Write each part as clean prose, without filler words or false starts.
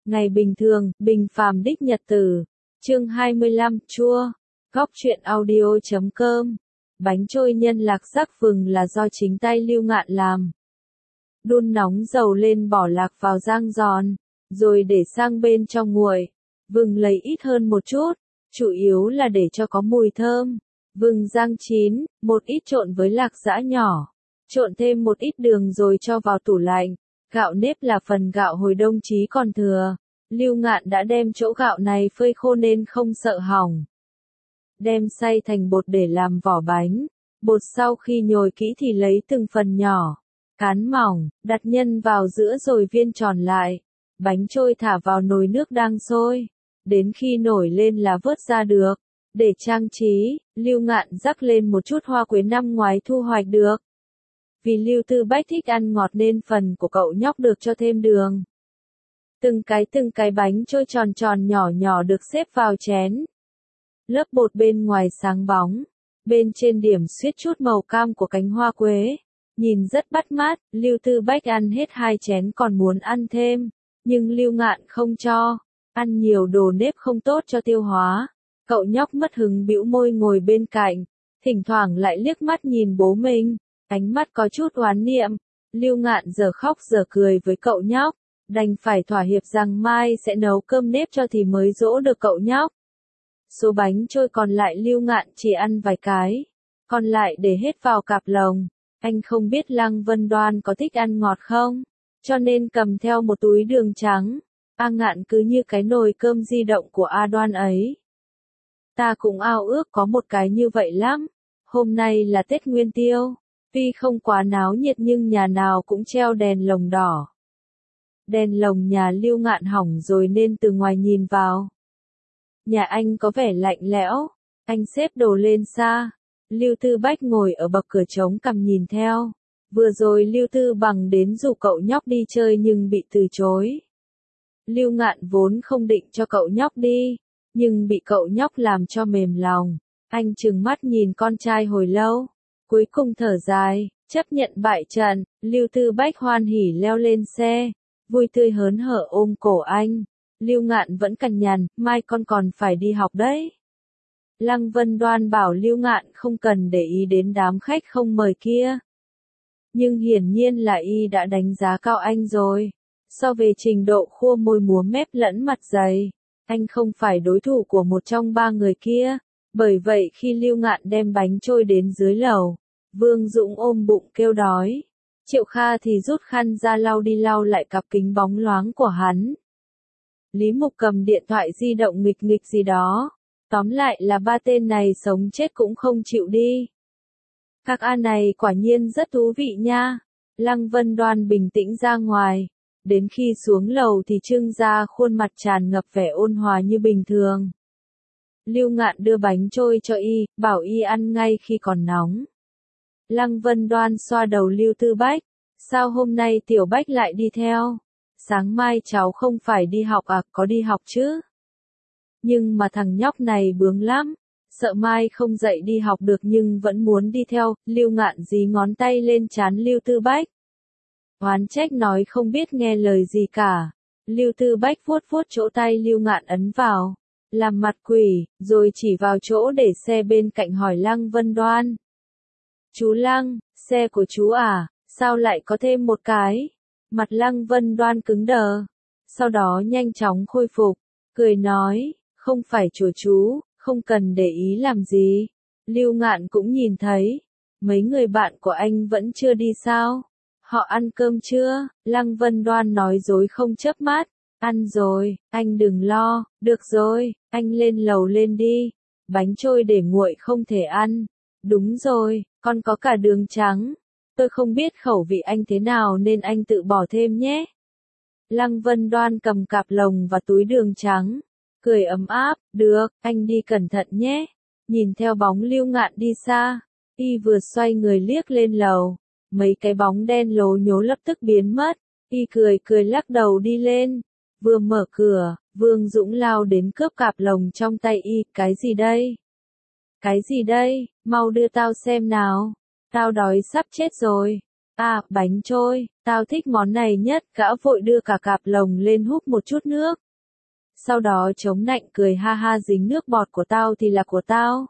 Ngày bình thường, bình phàm đích nhật tử. Chương 25, chua. Góc truyện audio.com. Bánh trôi nhân lạc rắc vừng là do chính tay Lưu Ngạn làm. Đun nóng dầu lên bỏ lạc vào rang giòn, rồi để sang bên trong nguội. Vừng lấy ít hơn một chút, chủ yếu là để cho có mùi thơm. Vừng rang chín, một ít trộn với lạc giã nhỏ. Trộn thêm một ít đường rồi cho vào tủ lạnh. Gạo nếp là phần gạo hồi đông chí còn thừa. Lưu Ngạn đã đem chỗ gạo này phơi khô nên không sợ hỏng. Đem xay thành bột để làm vỏ bánh. Bột sau khi nhồi kỹ thì lấy từng phần nhỏ. Cán mỏng, đặt nhân vào giữa rồi viên tròn lại. Bánh trôi thả vào nồi nước đang sôi. Đến khi nổi lên là vớt ra được. Để trang trí, Lưu Ngạn rắc lên một chút hoa quế năm ngoái thu hoạch được. Vì Lưu Tư Bách thích ăn ngọt nên phần của cậu nhóc được cho thêm đường. Từng cái bánh trôi tròn tròn nhỏ nhỏ được xếp vào chén. Lớp bột bên ngoài sáng bóng, bên trên điểm xuyết chút màu cam của cánh hoa quế. Nhìn rất bắt mắt, Lưu Tư Bách ăn hết 2 chén còn muốn ăn thêm, nhưng Lưu Ngạn không cho. Ăn nhiều đồ nếp không tốt cho tiêu hóa. Cậu nhóc mất hứng bĩu môi ngồi bên cạnh, thỉnh thoảng lại liếc mắt nhìn bố mình, ánh mắt có chút oán niệm. Lưu Ngạn giờ khóc giờ cười với cậu nhóc, đành phải thỏa hiệp rằng mai sẽ nấu cơm nếp cho thì mới dỗ được cậu nhóc. Số bánh trôi còn lại Lưu Ngạn chỉ ăn vài cái, còn lại để hết vào cặp lồng. Anh không biết Lăng Vân Đoan có thích ăn ngọt không, cho nên cầm theo một túi đường trắng. A Ngạn cứ như cái nồi cơm di động của A Đoan ấy. Ta cũng ao ước có một cái như vậy lắm. Hôm nay là Tết Nguyên Tiêu, tuy không quá náo nhiệt nhưng nhà nào cũng treo đèn lồng đỏ. Đèn lồng nhà Lưu Ngạn hỏng rồi nên từ ngoài nhìn vào. Nhà anh có vẻ lạnh lẽo, anh xếp đồ lên xa. Lưu Tư Bách ngồi ở bậc cửa trống cằm nhìn theo. Vừa rồi Lưu Tư Bằng đến rủ cậu nhóc đi chơi nhưng bị từ chối. Lưu Ngạn vốn không định cho cậu nhóc đi, nhưng bị cậu nhóc làm cho mềm lòng. Anh trừng mắt nhìn con trai hồi lâu, cuối cùng thở dài, chấp nhận bại trận. Lưu Tư Bách hoan hỉ leo lên xe, vui tươi hớn hở ôm cổ anh. Lưu Ngạn vẫn cằn nhằn, mai con còn phải đi học đấy. Lăng Vân Đoan bảo Lưu Ngạn không cần để ý đến đám khách không mời kia. Nhưng hiển nhiên là y đã đánh giá cao anh rồi. So về trình độ khua môi múa mép lẫn mặt dày, anh không phải đối thủ của một trong 3 người kia. Bởi vậy khi Lưu Ngạn đem bánh trôi đến dưới lầu, Vương Dũng ôm bụng kêu đói. Triệu Kha thì rút khăn ra lau đi lau lại cặp kính bóng loáng của hắn. Lý Mục cầm điện thoại di động nghịch nghịch gì đó. Tóm lại là 3 tên này sống chết cũng không chịu đi. Các A này quả nhiên rất thú vị nha. Lăng Vân Đoan bình tĩnh ra ngoài. Đến khi xuống lầu thì trưng ra khuôn mặt tràn ngập vẻ ôn hòa như bình thường. Lưu Ngạn đưa bánh trôi cho y, bảo y ăn ngay khi còn nóng. Lăng Vân Đoan xoa đầu Lưu Tư Bách. Sao hôm nay Tiểu Bách lại đi theo? Sáng mai cháu không phải đi học à, có đi học chứ? Nhưng mà thằng nhóc này bướng lắm, sợ mai không dậy đi học được nhưng vẫn muốn đi theo. Lưu Ngạn dí ngón tay lên trán Lưu Tư Bách. Oán trách nói không biết nghe lời gì cả. Lưu Tư Bách vuốt vuốt chỗ tay Lưu Ngạn ấn vào, làm mặt quỷ, rồi chỉ vào chỗ để xe bên cạnh hỏi Lăng Vân Đoan. Chú Lăng, xe của chú à, sao lại có thêm một cái? Mặt Lăng Vân Đoan cứng đờ, sau đó nhanh chóng khôi phục, cười nói, không phải của chú, không cần để ý làm gì. Lưu Ngạn cũng nhìn thấy, mấy người bạn của anh vẫn chưa đi sao? Họ ăn cơm chưa? Lăng Vân Đoan nói dối không chớp mắt. Ăn rồi, anh đừng lo, được rồi, anh lên lầu lên đi. Bánh trôi để nguội không thể ăn. Đúng rồi, con có cả đường trắng. Tôi không biết khẩu vị anh thế nào nên anh tự bỏ thêm nhé. Lăng Vân Đoan cầm cặp lồng và túi đường trắng. Cười ấm áp, được, anh đi cẩn thận nhé. Nhìn theo bóng Lưu Ngạn đi xa, y vừa xoay người liếc lên lầu. Mấy cái bóng đen lố nhố lập tức biến mất, y cười lắc đầu đi lên. Vừa mở cửa, Vương Dũng lao đến cướp cặp lồng trong tay y. Cái gì đây? Cái gì đây? Mau đưa tao xem nào. Tao đói sắp chết rồi. À, bánh trôi, Tao thích món này nhất, gã vội đưa cả cạp lồng lên húp một chút nước. Sau đó chống nạnh cười ha ha, dính nước bọt của tao thì là của tao.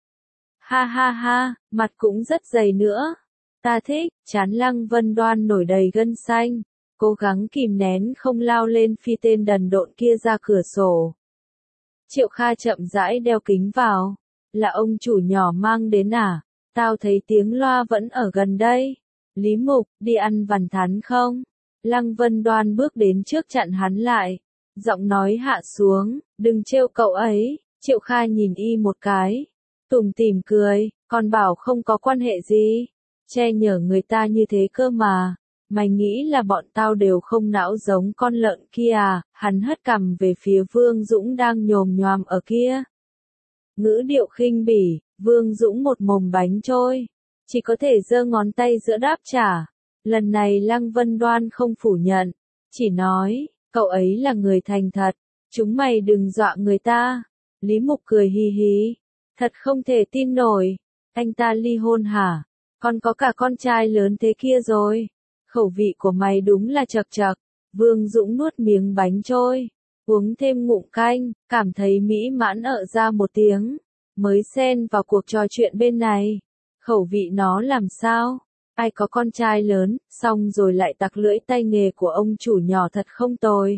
Ha ha ha, mặt cũng rất dày nữa. Ta thích, trán Lăng Vân Đoan nổi đầy gân xanh, cố gắng kìm nén không lao lên phi tên đần độn kia ra cửa sổ. Triệu Kha chậm rãi đeo kính vào. Là ông chủ nhỏ mang đến à? Tao thấy tiếng loa vẫn ở gần đây. Lý Mục, đi ăn vằn thắn không? Lăng Vân Đoan bước đến trước chặn hắn lại. Giọng nói hạ xuống, đừng trêu cậu ấy. Triệu Kha nhìn y một cái. Tủm tỉm cười, còn bảo không có quan hệ gì. Che nhở người ta như thế cơ mà. Mày nghĩ là bọn tao đều không não giống con lợn kia à? Hắn hất cằm về phía Vương Dũng đang nhồm nhoàm ở kia. Ngữ điệu khinh bỉ, Vương Dũng một mồm bánh trôi. Chỉ có thể giơ ngón tay giữa đáp trả. Lần này Lăng Vân Đoan không phủ nhận. Chỉ nói, cậu ấy là người thành thật. Chúng mày đừng dọa người ta. Lý Mục cười hì hì. Thật không thể tin nổi. Anh ta ly hôn hả? Còn có cả con trai lớn thế kia rồi. Khẩu vị của mày đúng là chật chật. Vương Dũng nuốt miếng bánh trôi. Uống thêm ngụm canh, cảm thấy mỹ mãn ợ ra một tiếng. Mới xen vào cuộc trò chuyện bên này. Khẩu vị nó làm sao? Ai có con trai lớn, xong rồi lại tặc lưỡi, tay nghề của ông chủ nhỏ thật không tồi.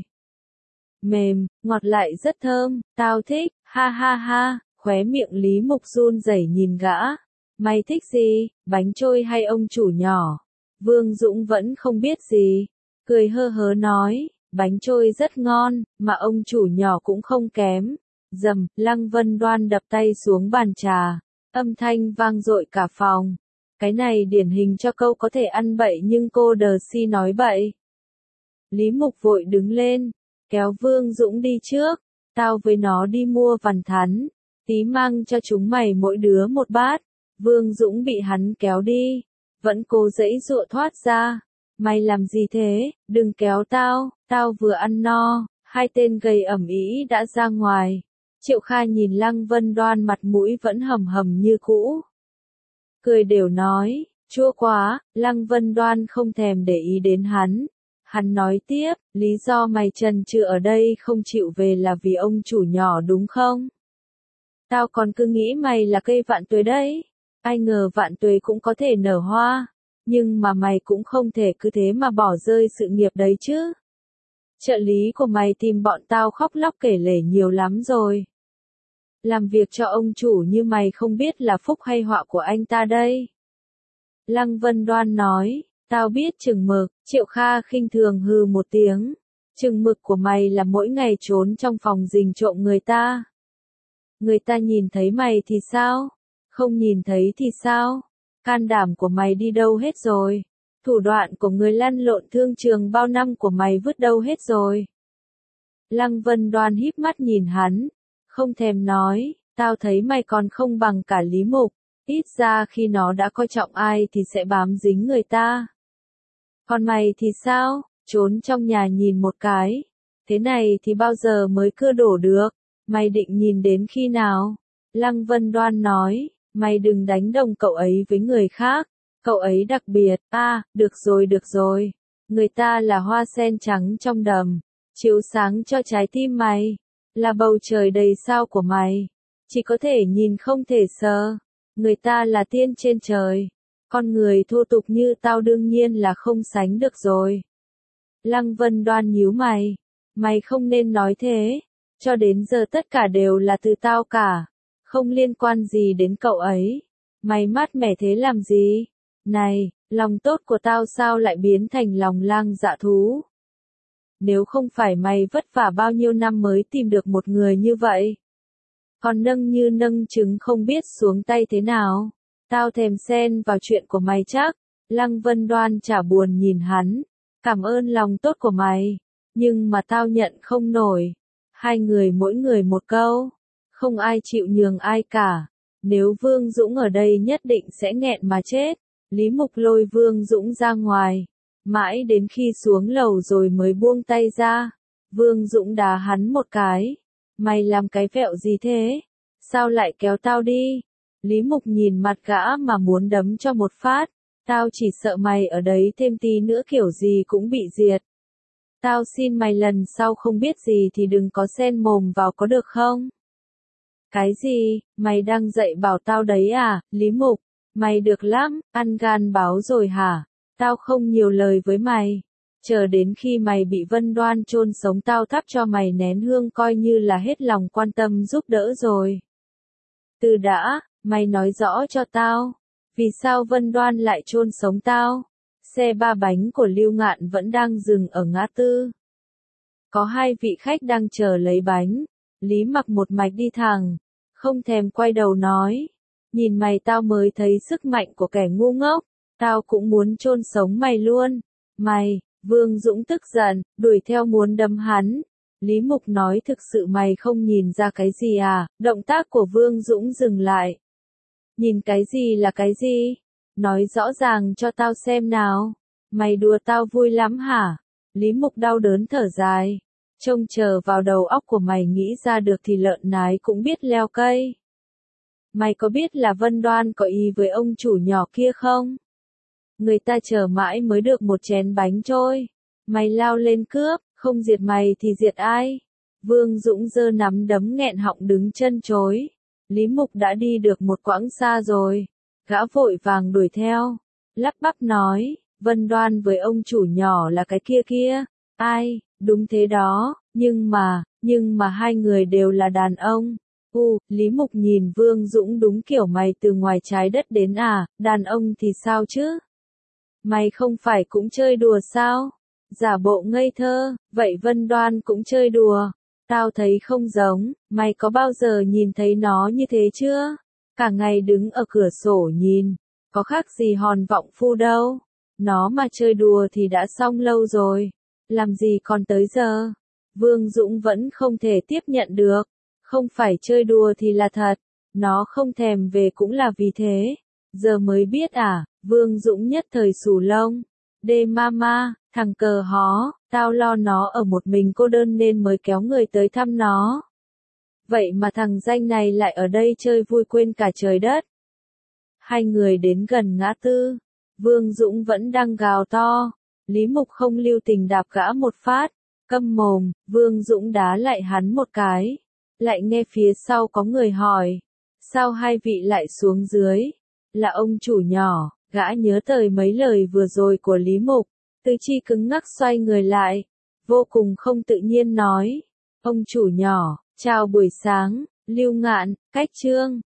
Mềm, ngọt lại rất thơm, tao thích, ha ha ha, khóe miệng Lý Mục run rẩy nhìn gã. Mày thích gì, bánh trôi hay ông chủ nhỏ? Vương Dũng vẫn không biết gì. Cười hơ hớ nói, bánh trôi rất ngon, mà ông chủ nhỏ cũng không kém. Dầm, Lăng Vân Đoan đập tay xuống bàn trà. Âm thanh vang dội cả phòng. Cái này điển hình cho câu có thể ăn bậy nhưng cô đờ si nói bậy. Lý Mục vội đứng lên, kéo Vương Dũng đi trước. Tao với nó đi mua vằn thắn. Tí mang cho chúng mày mỗi đứa một bát. Vương Dũng bị hắn kéo đi. Vẫn cố giãy giụa thoát ra. Mày làm gì thế, đừng kéo tao, tao vừa ăn no. Hai tên gầy ẩm ĩ đã ra ngoài. Triệu Kha nhìn Lăng Vân Đoan mặt mũi vẫn hầm hầm như cũ. Cười đều nói, chua quá, Lăng Vân Đoan không thèm để ý đến hắn. Hắn nói tiếp, lý do mày chần chừ ở đây không chịu về là vì ông chủ nhỏ đúng không? Tao còn cứ nghĩ mày là cây vạn tuế đấy. Ai ngờ vạn tuế cũng có thể nở hoa. Nhưng mà mày cũng không thể cứ thế mà bỏ rơi sự nghiệp đấy chứ. Trợ lý của mày tìm bọn tao khóc lóc kể lể nhiều lắm rồi. Làm việc cho ông chủ như mày không biết là phúc hay họa của anh ta đây. Lăng Vân Đoan nói, tao biết chừng mực. Triệu Kha khinh thường hừ một tiếng. Chừng mực của mày là mỗi ngày trốn trong phòng rình trộm người ta. Người ta nhìn thấy mày thì sao? Không nhìn thấy thì sao? Can đảm của mày đi đâu hết rồi? Thủ đoạn của người lăn lộn thương trường bao năm của mày vứt đâu hết rồi? Lăng Vân Đoan híp mắt nhìn hắn. Không thèm nói, tao thấy mày còn không bằng cả Lý Mục. Ít ra khi nó đã coi trọng ai thì sẽ bám dính người ta. Còn mày thì sao? Trốn trong nhà nhìn một cái. Thế này thì bao giờ mới cưa đổ được? Mày định nhìn đến khi nào? Lăng Vân Đoan nói, mày đừng đánh đồng cậu ấy với người khác. Cậu ấy đặc biệt, được rồi. Người ta là hoa sen trắng trong đầm. Chiếu sáng cho trái tim mày. Là bầu trời đầy sao của mày. Chỉ có thể nhìn không thể sờ. Người ta là tiên trên trời. Con người thô tục như tao đương nhiên là không sánh được rồi. Lăng Vân Đoan nhíu mày. Mày không nên nói thế. Cho đến giờ tất cả đều là từ tao cả. Không liên quan gì đến cậu ấy. Mày mát mẻ thế làm gì? Này, lòng tốt của tao sao lại biến thành lòng lang dạ thú? Nếu không phải mày vất vả bao nhiêu năm mới tìm được một người như vậy. Còn nâng như nâng trứng không biết xuống tay thế nào. Tao thèm xen vào chuyện của mày chắc. Lăng Vân Đoan chả buồn nhìn hắn. Cảm ơn lòng tốt của mày. Nhưng mà tao nhận không nổi. Hai người mỗi người một câu. Không ai chịu nhường ai cả. Nếu Vương Dũng ở đây nhất định sẽ nghẹn mà chết. Lý Mục lôi Vương Dũng ra ngoài. Mãi đến khi xuống lầu rồi mới buông tay ra. Vương Dũng đá hắn một cái. Mày làm cái vẹo gì thế? Sao lại kéo tao đi? Lý Mục nhìn mặt gã mà muốn đấm cho một phát. Tao chỉ sợ mày ở đấy thêm tí nữa kiểu gì cũng bị diệt. Tao xin mày lần sau không biết gì thì đừng có xen mồm vào có được không? Cái gì, mày đang dạy bảo tao đấy à, Lý Mục? Mày được lắm, ăn gan báo rồi hả? Tao không nhiều lời với mày. Chờ đến khi mày bị Vân Đoan chôn sống tao thắp cho mày nén hương coi như là hết lòng quan tâm giúp đỡ rồi. Từ đã, mày nói rõ cho tao. Vì sao Vân Đoan lại chôn sống tao? Xe ba bánh của Lưu Ngạn vẫn đang dừng ở ngã tư. Có hai vị khách đang chờ lấy bánh. Lý Mặc một mạch đi thẳng, không thèm quay đầu nói. Nhìn mày tao mới thấy sức mạnh của kẻ ngu ngốc. Tao cũng muốn chôn sống mày luôn. Mày, Vương Dũng tức giận, đuổi theo muốn đâm hắn. Lý Mục nói thực sự mày không nhìn ra cái gì à? Động tác của Vương Dũng dừng lại. Nhìn cái gì là cái gì? Nói rõ ràng cho tao xem nào. Mày đùa tao vui lắm hả? Lý Mục đau đớn thở dài. Trông chờ vào đầu óc của mày nghĩ ra được thì lợn nái cũng biết leo cây. Mày có biết là Vân Đoan có ý với ông chủ nhỏ kia không? Người ta chờ mãi mới được một chén bánh trôi. Mày lao lên cướp, không diệt mày thì diệt ai? Vương Dũng giơ nắm đấm nghẹn họng đứng chân chối. Lý Mục đã đi được một quãng xa rồi. Gã vội vàng đuổi theo. Lắp bắp nói, Vân Đoan với ông chủ nhỏ là cái kia kia. Ai, đúng thế đó, nhưng mà hai người đều là đàn ông. Lý Mục nhìn Vương Dũng đúng kiểu mày từ ngoài trái đất đến à, đàn ông thì sao chứ? Mày không phải cũng chơi đùa sao? Giả bộ ngây thơ, vậy Vân Đoan cũng chơi đùa. Tao thấy không giống, mày có bao giờ nhìn thấy nó như thế chưa? Cả ngày đứng ở cửa sổ nhìn, có khác gì hòn vọng phu đâu. Nó mà chơi đùa thì đã xong lâu rồi. Làm gì còn tới giờ? Vương Dũng vẫn không thể tiếp nhận được. Không phải chơi đùa thì là thật. Nó không thèm về cũng là vì thế. Giờ mới biết à? Vương Dũng nhất thời xù lông. Đê mama, thằng cờ hó, tao lo nó ở một mình cô đơn nên mới kéo người tới thăm nó. Vậy mà thằng danh này lại ở đây chơi vui quên cả trời đất. Hai người đến gần ngã tư. Vương Dũng vẫn đang gào to. Lý Mục không lưu tình đạp gã một phát. Câm mồm, Vương Dũng đá lại hắn một cái. Lại nghe phía sau có người hỏi. Sao hai vị lại xuống dưới? Là ông chủ nhỏ. Gã nhớ tới mấy lời vừa rồi của Lý Mục. Tư Chi cứng ngắc xoay người lại. Vô cùng không tự nhiên nói. Ông chủ nhỏ, chào buổi sáng, Lưu Ngạn, Cách Trương.